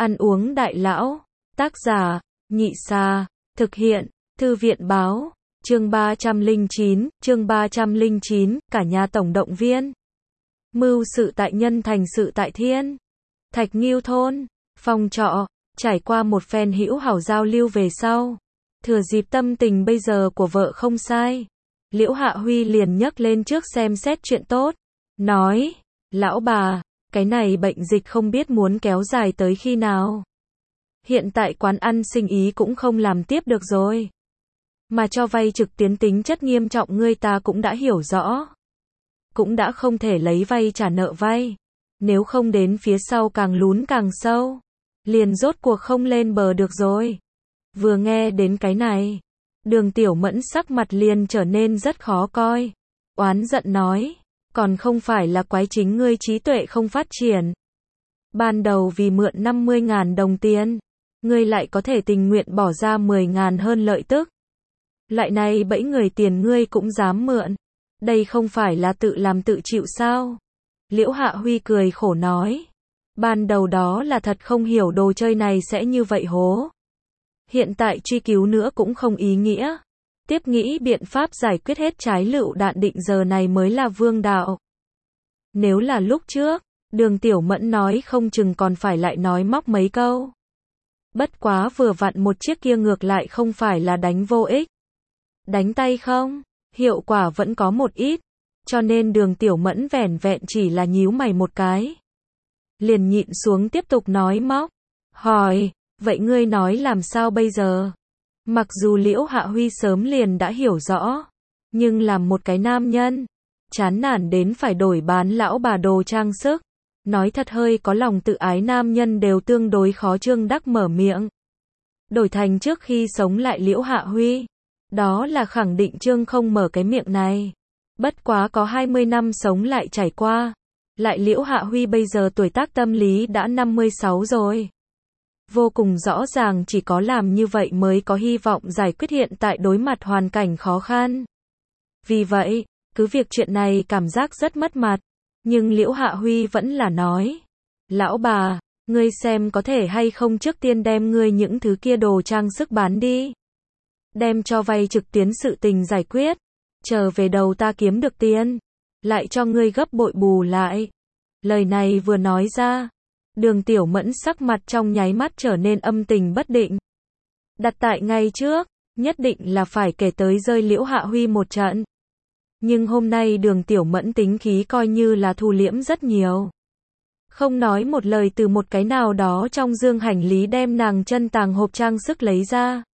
Ăn uống đại lão. Tác giả, Nhị Sa. Thực hiện, Thư viện báo. Chương 309, cả nhà tổng động viên. Mưu sự tại nhân thành sự tại thiên. Thạch Nghiêu thôn, phòng trọ, trải qua một phen hữu hảo giao lưu về sau. Thừa dịp tâm tình bây giờ của vợ không sai. Liễu Hạ Huy liền nhấc lên trước xem xét chuyện tốt. Nói, lão bà, cái này bệnh dịch không biết muốn kéo dài tới khi nào. Hiện tại quán ăn sinh ý cũng không làm tiếp được rồi. Mà cho vay trực tuyến tính chất nghiêm trọng ngươi ta cũng đã hiểu rõ. Cũng đã không thể lấy vay trả nợ vay. Nếu không đến phía sau càng lún càng sâu. Liền rốt cuộc không lên bờ được rồi. Vừa nghe đến cái này, Đường Tiểu Mẫn sắc mặt liền trở nên rất khó coi. Oán giận nói, còn không phải là quái chính ngươi trí tuệ không phát triển. Ban đầu vì mượn 50.000 đồng tiền, ngươi lại có thể tình nguyện bỏ ra 10.000 hơn lợi tức. Loại này bẫy người tiền ngươi cũng dám mượn. Đây không phải là tự làm tự chịu sao? Liễu Hạ Huy cười khổ nói. Ban đầu đó là thật không hiểu đồ chơi này sẽ như vậy hố. Hiện tại truy cứu nữa cũng không ý nghĩa. Tiếp nghĩ biện pháp giải quyết hết trái lựu đạn định giờ này mới là vương đạo. Nếu là lúc trước, Đường Tiểu Mẫn nói không chừng còn phải lại nói móc mấy câu. Bất quá vừa vặn một chiếc kia ngược lại không phải là đánh vô ích. Đánh tay không, hiệu quả vẫn có một ít. Cho nên Đường Tiểu Mẫn vẻn vẹn chỉ là nhíu mày một cái. Liền nhịn xuống tiếp tục nói móc. Hỏi, vậy ngươi nói làm sao bây giờ? Mặc dù Liễu Hạ Huy sớm liền đã hiểu rõ. Nhưng làm một cái nam nhân, chán nản đến phải đổi bán lão bà đồ trang sức. Nói thật hơi có lòng tự ái nam nhân đều tương đối khó trương đắc mở miệng. Đổi thành trước khi sống lại Liễu Hạ Huy. Đó là khẳng định trương không mở cái miệng này. Bất quá có 20 năm sống lại trải qua. Lại Liễu Hạ Huy bây giờ tuổi tác tâm lý đã 56 rồi. Vô cùng rõ ràng chỉ có làm như vậy mới có hy vọng giải quyết hiện tại đối mặt hoàn cảnh khó khăn. Vì vậy, cứ việc chuyện này cảm giác rất mất mặt. Nhưng Liễu Hạ Huy vẫn là nói. Lão bà, ngươi xem có thể hay không trước tiên đem ngươi những thứ kia đồ trang sức bán đi. Đem cho vay trực tuyến sự tình giải quyết. Chờ về đầu ta kiếm được tiền. Lại cho ngươi gấp bội bù lại. Lời này vừa nói ra. Đường Tiểu Mẫn sắc mặt trong nháy mắt trở nên âm tình bất định. Đặt tại ngay trước, nhất định là phải kể tới rơi Liễu Hạ Huy một trận. Nhưng hôm nay Đường Tiểu Mẫn tính khí coi như là thu liễm rất nhiều. Không nói một lời từ một cái nào đó trong dương hành lý đem nàng chân tàng hộp trang sức lấy ra.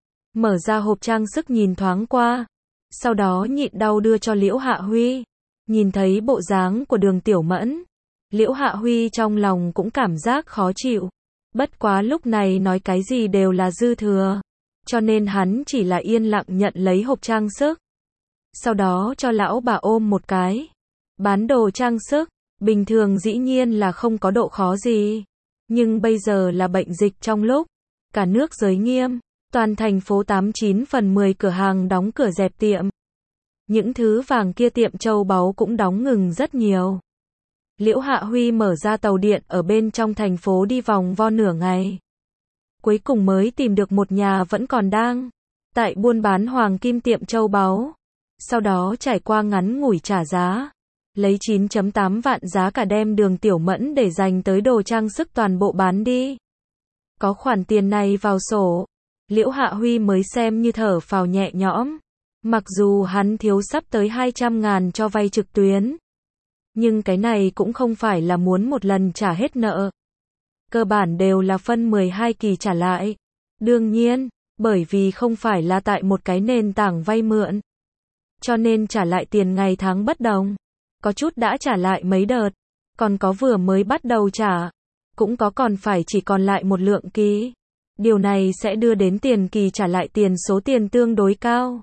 Mở ra hộp trang sức nhìn thoáng qua. Sau đó nhịn đau đưa cho Liễu Hạ Huy. Nhìn thấy bộ dáng của Đường Tiểu Mẫn. Liễu Hạ Huy trong lòng cũng cảm giác khó chịu. Bất quá lúc này nói cái gì đều là dư thừa. Cho nên hắn chỉ là yên lặng nhận lấy hộp trang sức. Sau đó cho lão bà ôm một cái. Bán đồ trang sức, bình thường dĩ nhiên là không có độ khó gì. Nhưng bây giờ là bệnh dịch trong lúc. Cả nước giới nghiêm. Toàn thành phố 89/10 cửa hàng đóng cửa dẹp tiệm. Những thứ vàng kia tiệm châu báu cũng đóng ngừng rất nhiều. Liễu Hạ Huy mở ra tàu điện ở bên trong thành phố đi vòng vo nửa ngày. Cuối cùng mới tìm được một nhà vẫn còn đang tại buôn bán hoàng kim tiệm châu báu. Sau đó trải qua ngắn ngủi trả giá. Lấy 9.8 vạn giá cả đem Đường Tiểu Mẫn để dành tới đồ trang sức toàn bộ bán đi. Có khoản tiền này vào sổ. Liễu Hạ Huy mới xem như thở phào nhẹ nhõm. Mặc dù hắn thiếu sắp tới 200.000 cho vay trực tuyến. Nhưng cái này cũng không phải là muốn một lần trả hết nợ. Cơ bản đều là phân 12 kỳ trả lại. Đương nhiên, bởi vì không phải là tại một cái nền tảng vay mượn. Cho nên trả lại tiền ngày tháng bất đồng. Có chút đã trả lại mấy đợt. Còn có vừa mới bắt đầu trả. Cũng có còn phải chỉ còn lại một lượng kỳ. Điều này sẽ đưa đến tiền kỳ trả lại tiền số tiền tương đối cao.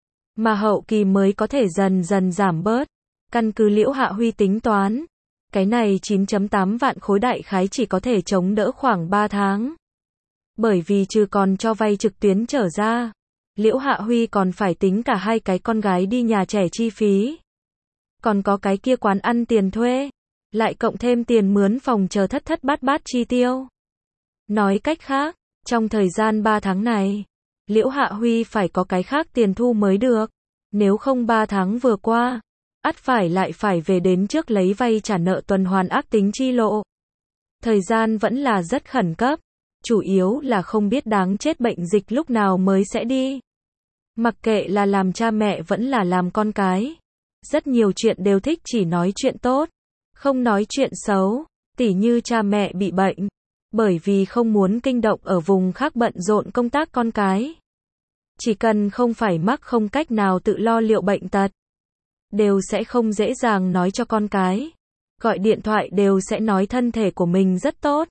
Mà hậu kỳ mới có thể dần dần giảm bớt. Căn cứ Liễu Hạ Huy tính toán. Cái này 9.8 vạn khối đại khái chỉ có thể chống đỡ khoảng 3 tháng. Bởi vì trừ còn cho vay trực tuyến trở ra. Liễu Hạ Huy còn phải tính cả hai cái con gái đi nhà trẻ chi phí. Còn có cái kia quán ăn tiền thuê. Lại cộng thêm tiền mướn phòng chờ thất thất bát bát chi tiêu. Nói cách khác, trong thời gian 3 tháng này, Liễu Hạ Huy phải có cái khác tiền thu mới được. Nếu không 3 tháng vừa qua, ắt lại phải về đến trước lấy vay trả nợ tuần hoàn ác tính chi lộ. Thời gian vẫn là rất khẩn cấp, chủ yếu là không biết đáng chết bệnh dịch lúc nào mới sẽ đi. Mặc kệ là làm cha mẹ vẫn là làm con cái, rất nhiều chuyện đều thích chỉ nói chuyện tốt, không nói chuyện xấu, tỉ như cha mẹ bị bệnh, bởi vì không muốn kinh động ở vùng khác bận rộn công tác con cái. Chỉ cần không phải mắc không cách nào tự lo liệu bệnh tật, đều sẽ không dễ dàng nói cho con cái. Gọi điện thoại đều sẽ nói thân thể của mình rất tốt,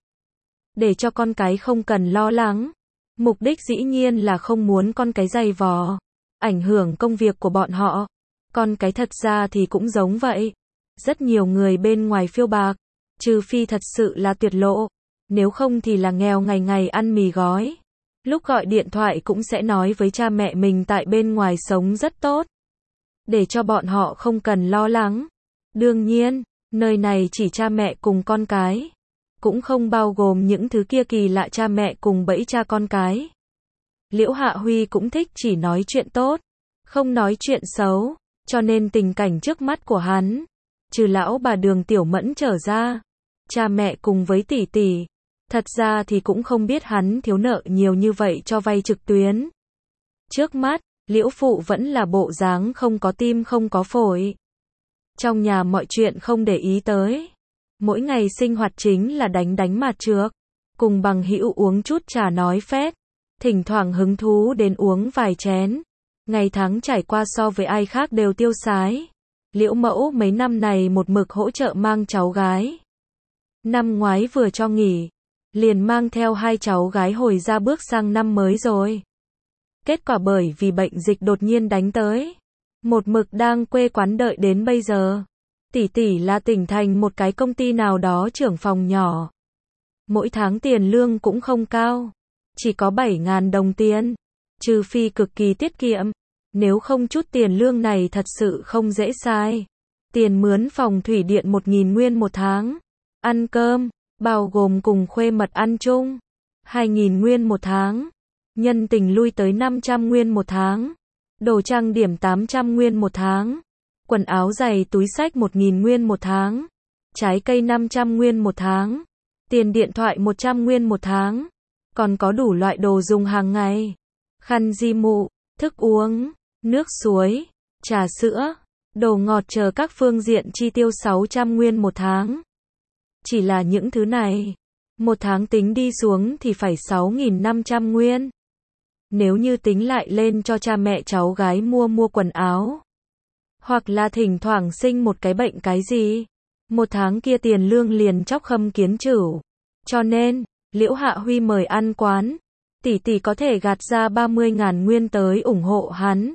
để cho con cái không cần lo lắng. Mục đích dĩ nhiên là không muốn con cái dày vò, ảnh hưởng công việc của bọn họ. Con cái thật ra thì cũng giống vậy. Rất nhiều người bên ngoài phiêu bạc, trừ phi thật sự là tuyệt lộ, nếu không thì là nghèo ngày ngày ăn mì gói. Lúc gọi điện thoại cũng sẽ nói với cha mẹ mình tại bên ngoài sống rất tốt, để cho bọn họ không cần lo lắng. Đương nhiên, nơi này chỉ cha mẹ cùng con cái, cũng không bao gồm những thứ kia kỳ lạ cha mẹ cùng bẫy cha con cái. Liễu Hạ Huy cũng thích chỉ nói chuyện tốt, không nói chuyện xấu, cho nên tình cảnh trước mắt của hắn, trừ lão bà Đường Tiểu Mẫn trở ra, cha mẹ cùng với tỷ tỷ, thật ra thì cũng không biết hắn thiếu nợ nhiều như vậy cho vay trực tuyến. Trước mắt, Liễu phụ vẫn là bộ dáng không có tim không có phổi. Trong nhà mọi chuyện không để ý tới. Mỗi ngày sinh hoạt chính là đánh mặt trược, cùng bằng hữu uống chút trà nói phét, thỉnh thoảng hứng thú đến uống vài chén. Ngày tháng trải qua so với ai khác đều tiêu sái. Liễu mẫu mấy năm này một mực hỗ trợ mang cháu gái. Năm ngoái vừa cho nghỉ, liền mang theo 2 cháu gái hồi ra bước sang năm mới rồi. Kết quả bởi vì bệnh dịch đột nhiên đánh tới, một mực đang quê quán đợi đến bây giờ. Tỷ tỷ là tỉnh thành một cái công ty nào đó trưởng phòng nhỏ. Mỗi tháng tiền lương cũng không cao, chỉ có 7.000 đồng tiền, trừ phi cực kỳ tiết kiệm. Nếu không chút tiền lương này thật sự không dễ sai. Tiền mướn phòng thủy điện 1.000 nguyên một tháng. Ăn cơm, bao gồm cùng khuê mật ăn chung, 2.000 nguyên một tháng. Nhân tình lui tới 500 nguyên một tháng. Đồ trang điểm 800 nguyên một tháng. Quần áo giày túi xách 1.000 nguyên một tháng. Trái cây 500 nguyên một tháng. Tiền điện thoại 100 nguyên một tháng. Còn có đủ loại đồ dùng hàng ngày. Khăn di mụ, thức uống, nước suối, trà sữa, đồ ngọt chờ các phương diện chi tiêu 600 nguyên một tháng. Chỉ là những thứ này, một tháng tính đi xuống thì phải 6.500 nguyên. Nếu như tính lại lên cho cha mẹ cháu gái mua quần áo, hoặc là thỉnh thoảng sinh một cái bệnh cái gì, một tháng kia tiền lương liền chóc khâm kiến chửu. Cho nên, Liễu Hạ Huy mời ăn quán, tỷ tỷ có thể gạt ra 30.000 nguyên tới ủng hộ hắn.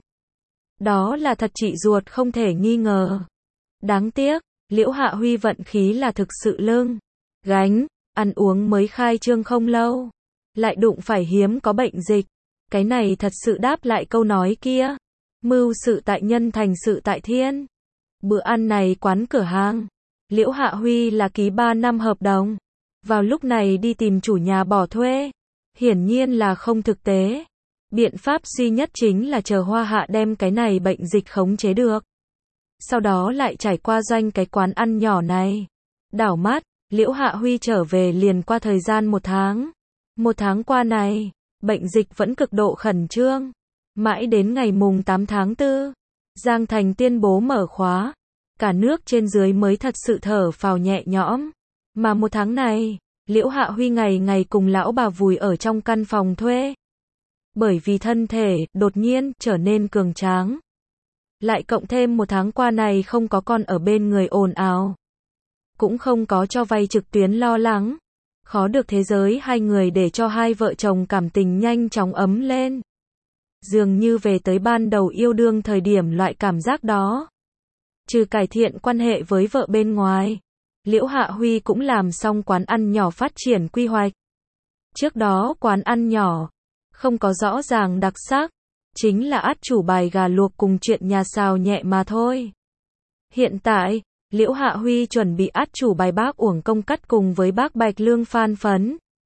Đó là thật chị ruột không thể nghi ngờ. Đáng tiếc, Liễu Hạ Huy vận khí là thực sự lưng gánh, ăn uống mới khai trương không lâu, lại đụng phải hiếm có bệnh dịch. Cái này thật sự đáp lại câu nói kia, mưu sự tại nhân thành sự tại thiên. Bữa ăn này quán cửa hàng, Liễu Hạ Huy là ký 3 năm hợp đồng, vào lúc này đi tìm chủ nhà bỏ thuê, hiển nhiên là không thực tế. Biện pháp duy nhất chính là chờ Hoa Hạ đem cái này bệnh dịch khống chế được, sau đó lại trải qua doanh cái quán ăn nhỏ này. Đảo mắt, Liễu Hạ Huy trở về liền qua thời gian 1 tháng. 1 tháng qua này, bệnh dịch vẫn cực độ khẩn trương. Mãi đến ngày mùng 8 tháng 4, Giang Thành tuyên bố mở khóa. Cả nước trên dưới mới thật sự thở phào nhẹ nhõm. Mà 1 tháng này, Liễu Hạ Huy ngày ngày cùng lão bà vùi ở trong căn phòng thuê. Bởi vì thân thể, đột nhiên, trở nên cường tráng. Lại cộng thêm 1 tháng qua này không có con ở bên người ồn ào. Cũng không có cho vay trực tuyến lo lắng. Khó được thế giới hai người để cho hai vợ chồng cảm tình nhanh chóng ấm lên. Dường như về tới ban đầu yêu đương thời điểm loại cảm giác đó. Trừ cải thiện quan hệ với vợ bên ngoài, Liễu Hạ Huy cũng làm xong quán ăn nhỏ phát triển quy hoạch. Trước đó quán ăn nhỏ, không có rõ ràng đặc sắc, chính là át chủ bài gà luộc cùng chuyện nhà xào nhẹ mà thôi. Hiện tại, Liễu Hạ Huy chuẩn bị át chủ bài bác uổng công cắt cùng với bác Bạch Lương Phan Phấn.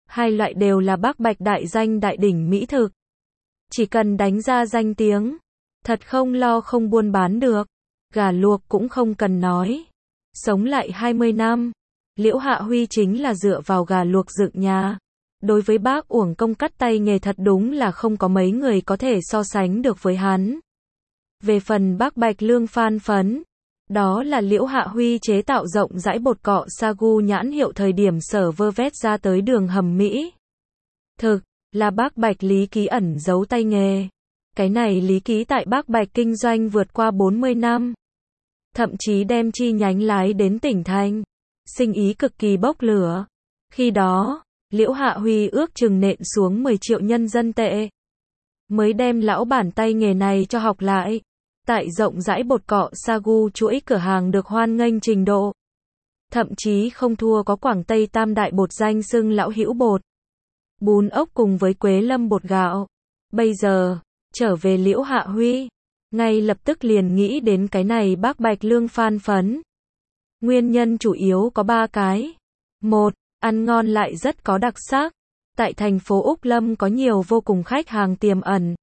Hai loại đều là Bác Bạch đại danh đại đỉnh mỹ thực. Chỉ cần đánh ra danh tiếng, thật không lo không buôn bán được. Gà luộc cũng không cần nói. Sống lại 20 năm, Liễu Hạ Huy chính là dựa vào gà luộc dựng nhà. Đối với bác uổng công cắt tay nghề thật đúng là không có mấy người có thể so sánh được với hắn. Về phần Bác Bạch lương phan phấn, đó là Liễu Hạ Huy chế tạo rộng rãi bột cọ Sagu nhãn hiệu thời điểm sở vơ vét ra tới đường hầm Mỹ. Thực là Bác Bạch Lý Ký ẩn giấu tay nghề. Cái này Lý Ký tại Bác Bạch kinh doanh vượt qua 40 năm. Thậm chí đem chi nhánh lái đến tỉnh thành. Sinh ý cực kỳ bốc lửa. Khi đó, Liễu Hạ Huy ước chừng nện xuống 10 triệu nhân dân tệ. Mới đem lão bản tay nghề này cho học lại. Tại rộng rãi bột cọ Sagu chuỗi cửa hàng được hoan nghênh trình độ. Thậm chí không thua có Quảng Tây Tam Đại bột danh xưng lão hữu bột. Bún ốc cùng với Quế Lâm bột gạo. Bây giờ, trở về Liễu Hạ Huy, ngay lập tức liền nghĩ đến cái này Bác Bạch lương phan phấn. Nguyên nhân chủ yếu có 3 cái. 1. Ăn ngon lại rất có đặc sắc. Tại thành phố Úc Lâm có nhiều vô cùng khách hàng tiềm ẩn.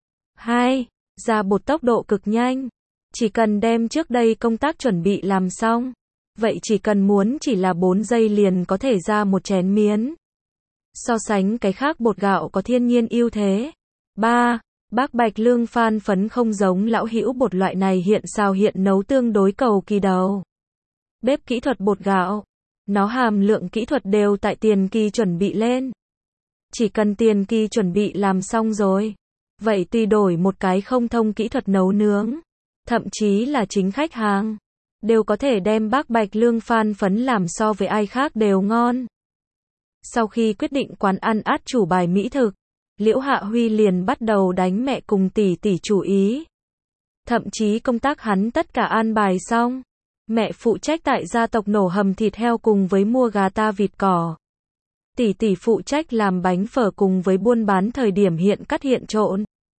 2. Ra bột tốc độ cực nhanh. Chỉ cần đem trước đây công tác chuẩn bị làm xong. Vậy chỉ cần muốn chỉ là 4 giây liền có thể ra một chén miến. So sánh cái khác bột gạo có thiên nhiên ưu thế. 3. Bác Bạch lương phan phấn không giống lão hữu bột loại này hiện xào hiện nấu tương đối cầu kỳ đầu. Bếp kỹ thuật bột gạo. Nó hàm lượng kỹ thuật đều tại tiền kỳ chuẩn bị lên. Chỉ cần tiền kỳ chuẩn bị làm xong rồi. Vậy tùy đổi một cái không thông kỹ thuật nấu nướng. Thậm chí là chính khách hàng. Đều có thể đem Bác Bạch lương phan phấn làm so với ai khác đều ngon. Sau khi quyết định quán ăn át chủ bài mỹ thực, Liễu Hạ Huy liền bắt đầu đánh mẹ cùng tỷ tỷ chủ ý. Thậm chí công tác hắn tất cả an bài xong. Mẹ phụ trách tại gia tộc nổ hầm thịt heo cùng với mua gà ta vịt cỏ. Tỷ tỷ phụ trách làm bánh phở cùng với buôn bán thời điểm hiện cắt hiện trộn.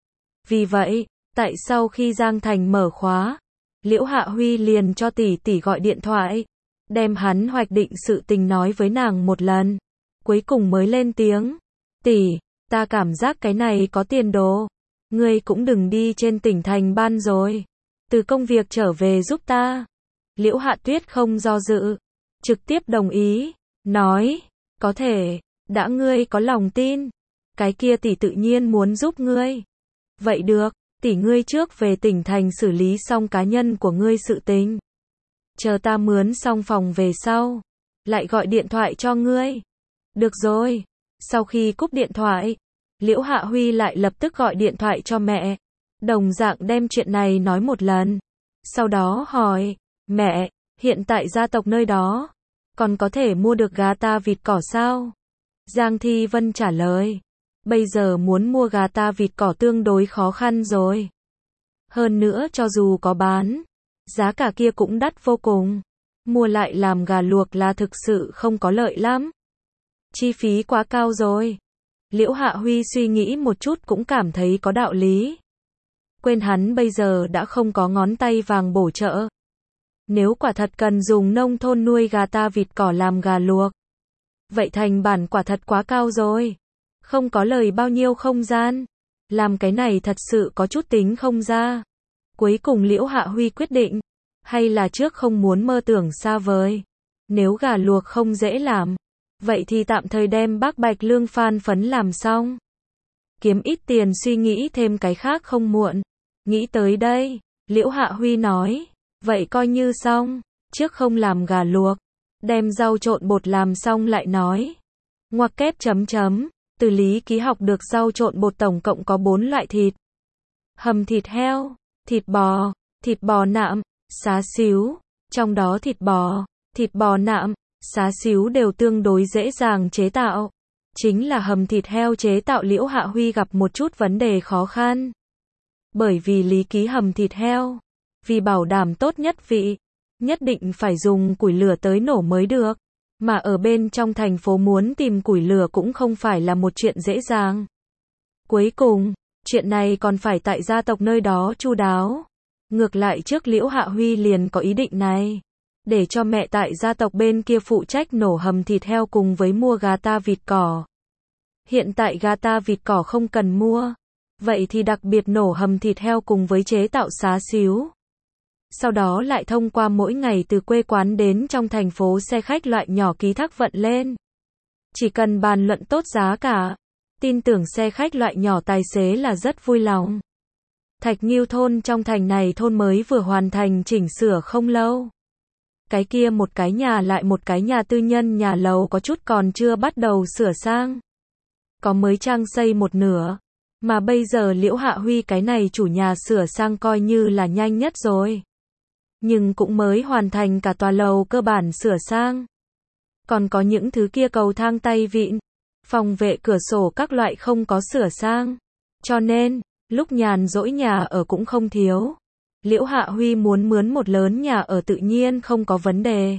Vì vậy, tại sau khi Giang Thành mở khóa, Liễu Hạ Huy liền cho tỷ tỷ gọi điện thoại, đem hắn hoạch định sự tình nói với nàng một lần. Cuối cùng mới lên tiếng. Tỷ, ta cảm giác cái này có tiền đồ. Ngươi cũng đừng đi trên tỉnh thành ban rồi. Từ công việc trở về giúp ta. Liễu Hạ Tuyết không do dự. Trực tiếp đồng ý. Nói, có thể, đã ngươi có lòng tin. Cái kia tỷ tự nhiên muốn giúp ngươi. Vậy được, tỷ ngươi trước về tỉnh thành xử lý xong cá nhân của ngươi sự tình. Chờ ta mướn xong phòng về sau. Lại gọi điện thoại cho ngươi. Được rồi. Sau khi cúp điện thoại, Liễu Hạ Huy lại lập tức gọi điện thoại cho mẹ. Đồng dạng đem chuyện này nói một lần. Sau đó hỏi, mẹ, hiện tại gia tộc nơi đó, còn có thể mua được gà ta vịt cỏ sao? Giang Thi Vân trả lời, bây giờ muốn mua gà ta vịt cỏ tương đối khó khăn rồi. Hơn nữa cho dù có bán, giá cả kia cũng đắt vô cùng. Mua lại làm gà luộc là thực sự không có lợi lắm. Chi phí quá cao rồi. Liễu Hạ Huy suy nghĩ một chút cũng cảm thấy có đạo lý. Quên hắn bây giờ đã không có ngón tay vàng bổ trợ. Nếu quả thật cần dùng nông thôn nuôi gà ta vịt cỏ làm gà luộc, vậy thành bản quả thật quá cao rồi. Không có lời bao nhiêu không gian. Làm cái này thật sự có chút tính không ra. Cuối cùng Liễu Hạ Huy quyết định, hay là trước không muốn mơ tưởng xa vời. Nếu gà luộc không dễ làm, vậy thì tạm thời đem Bác Bạch lương phan phấn làm xong. Kiếm ít tiền suy nghĩ thêm cái khác không muộn. Nghĩ tới đây, Liễu Hạ Huy nói, vậy coi như xong, trước không làm gà luộc, đem rau trộn bột làm xong lại nói. Ngoặc kép chấm chấm, từ Lý Ký học được rau trộn bột tổng cộng có 4 loại thịt. Hầm thịt heo, thịt bò nạm, xá xíu, trong đó thịt bò nạm, xá xíu đều tương đối dễ dàng chế tạo. Chính là hầm thịt heo chế tạo Liễu Hạ Huy gặp một chút vấn đề khó khăn. Bởi vì Lý Ký hầm thịt heo, vì bảo đảm tốt nhất vị, nhất định phải dùng củi lửa tới nổ mới được. Mà ở bên trong thành phố muốn tìm củi lửa cũng không phải là một chuyện dễ dàng. Cuối cùng, chuyện này còn phải tại gia tộc nơi đó chu đáo. Ngược lại trước Liễu Hạ Huy liền có ý định này. Để cho mẹ tại gia tộc bên kia phụ trách nổ hầm thịt heo cùng với mua gà ta vịt cỏ. Hiện tại gà ta vịt cỏ không cần mua. Vậy thì đặc biệt nổ hầm thịt heo cùng với chế tạo xá xíu. Sau đó lại thông qua mỗi ngày từ quê quán đến trong thành phố xe khách loại nhỏ ký thác vận lên. Chỉ cần bàn luận tốt giá cả. Tin tưởng xe khách loại nhỏ tài xế là rất vui lòng. Thạch Nghiêu thôn trong thành này thôn mới vừa hoàn thành chỉnh sửa không lâu. Cái kia một cái nhà lại một cái nhà tư nhân nhà lầu có chút còn chưa bắt đầu sửa sang. Có mới trang xây một nửa. Mà bây giờ Liễu Hạ Huy cái này chủ nhà sửa sang coi như là nhanh nhất rồi. Nhưng cũng mới hoàn thành cả tòa lầu cơ bản sửa sang. Còn có những thứ kia cầu thang tay vịn, phòng vệ cửa sổ các loại không có sửa sang. Cho nên, lúc nhàn rỗi nhà ở cũng không thiếu. Liễu Hạ Huy muốn mướn một lớn nhà ở tự nhiên không có vấn đề.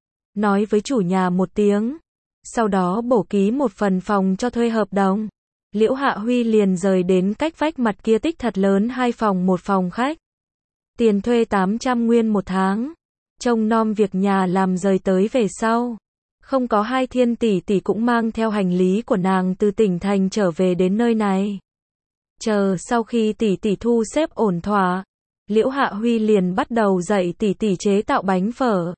Nói với chủ nhà một tiếng. Sau đó bổ ký một phần phòng cho thuê hợp đồng. Liễu Hạ Huy liền rời đến cách vách mặt kia tích thật lớn 2 phòng 1 phòng khách. Tiền thuê 800 nguyên một tháng. Trông nom việc nhà làm rời tới về sau. Không có Hai Thiên tỷ tỷ cũng mang theo hành lý của nàng từ tỉnh thành trở về đến nơi này. Chờ sau khi tỷ tỷ thu xếp ổn thỏa, Liễu Hạ Huy liền bắt đầu dạy tỷ tỷ chế tạo bánh phở.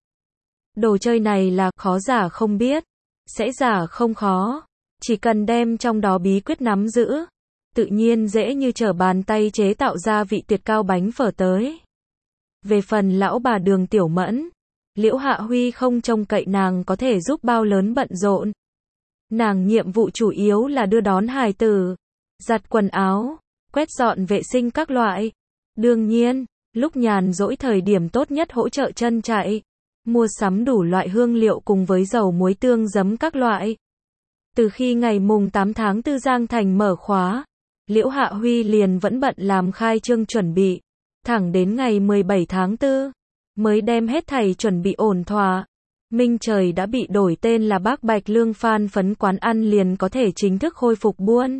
Đồ chơi này là khó giả không biết, sẽ giả không khó, chỉ cần đem trong đó bí quyết nắm giữ, tự nhiên dễ như trở bàn tay chế tạo ra vị tuyệt cao bánh phở tới. Về phần lão bà Đường Tiểu Mẫn, Liễu Hạ Huy không trông cậy nàng có thể giúp bao lớn bận rộn. Nàng nhiệm vụ chủ yếu là đưa đón hài tử, giặt quần áo, quét dọn vệ sinh các loại. Đương nhiên, lúc nhàn rỗi thời điểm tốt nhất hỗ trợ chân chạy, mua sắm đủ loại hương liệu cùng với dầu muối tương giấm các loại. Từ khi ngày mùng 8 tháng 4 Giang Thành mở khóa, Liễu Hạ Huy liền vẫn bận làm khai trương chuẩn bị, thẳng đến ngày 17 tháng 4, mới đem hết thảy chuẩn bị ổn thỏa. Minh Trời đã bị đổi tên là Bác Bạch Lương Phan Phấn quán ăn liền có thể chính thức khôi phục buôn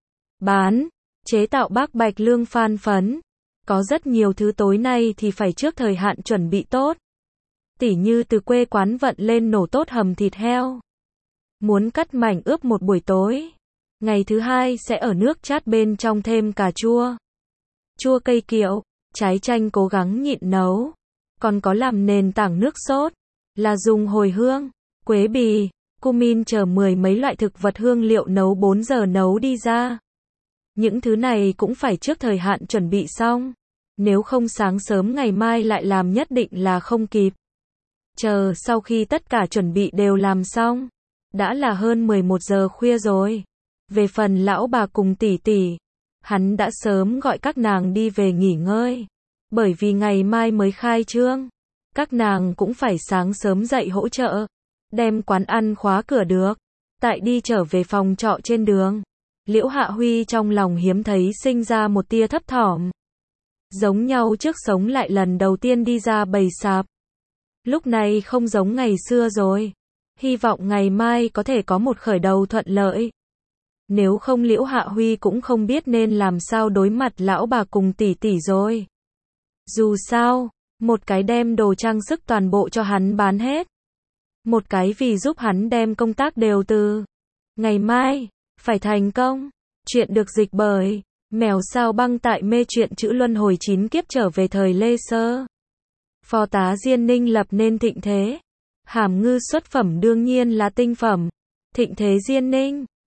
bán, chế tạo Bác Bạch Lương Phan Phấn. Có rất nhiều thứ tối nay thì phải trước thời hạn chuẩn bị tốt. Tỉ như từ quê quán vận lên nổ tốt hầm thịt heo. Muốn cắt mảnh ướp một buổi tối. Ngày thứ hai sẽ ở nước chát bên trong thêm cà chua, chua cây kiệu, trái chanh cố gắng nhịn nấu. Còn có làm nền tảng nước sốt, là dùng hồi hương, quế bì, cumin chờ 10 mấy loại thực vật hương liệu nấu 4 giờ nấu đi ra. Những thứ này cũng phải trước thời hạn chuẩn bị xong. Nếu không sáng sớm ngày mai lại làm nhất định là không kịp. Chờ sau khi tất cả chuẩn bị đều làm xong, đã là hơn 11 giờ khuya rồi. Về phần lão bà cùng tỷ tỷ, hắn đã sớm gọi các nàng đi về nghỉ ngơi. Bởi vì ngày mai mới khai trương, các nàng cũng phải sáng sớm dậy hỗ trợ, đem quán ăn khóa cửa được. Tại đi trở về phòng trọ trên đường, Liễu Hạ Huy trong lòng hiếm thấy sinh ra một tia thấp thỏm. Giống nhau trước sống lại lần đầu tiên đi ra bầy sạp. Lúc này không giống ngày xưa rồi. Hy vọng ngày mai có thể có một khởi đầu thuận lợi. Nếu không Liễu Hạ Huy cũng không biết nên làm sao đối mặt lão bà cùng tỷ tỷ rồi. Dù sao, một cái đem đồ trang sức toàn bộ cho hắn bán hết. Một cái vì giúp hắn đem công tác đều từ ngày mai, phải thành công. Chuyện được dịch bởi Mèo Sao Băng tại mê truyện chữ luân hồi 9 kiếp trở về thời Lê Sơ. Phó tá Diên Ninh lập nên thịnh thế. Hàm ngư xuất phẩm đương nhiên là tinh phẩm. Thịnh thế Diên Ninh.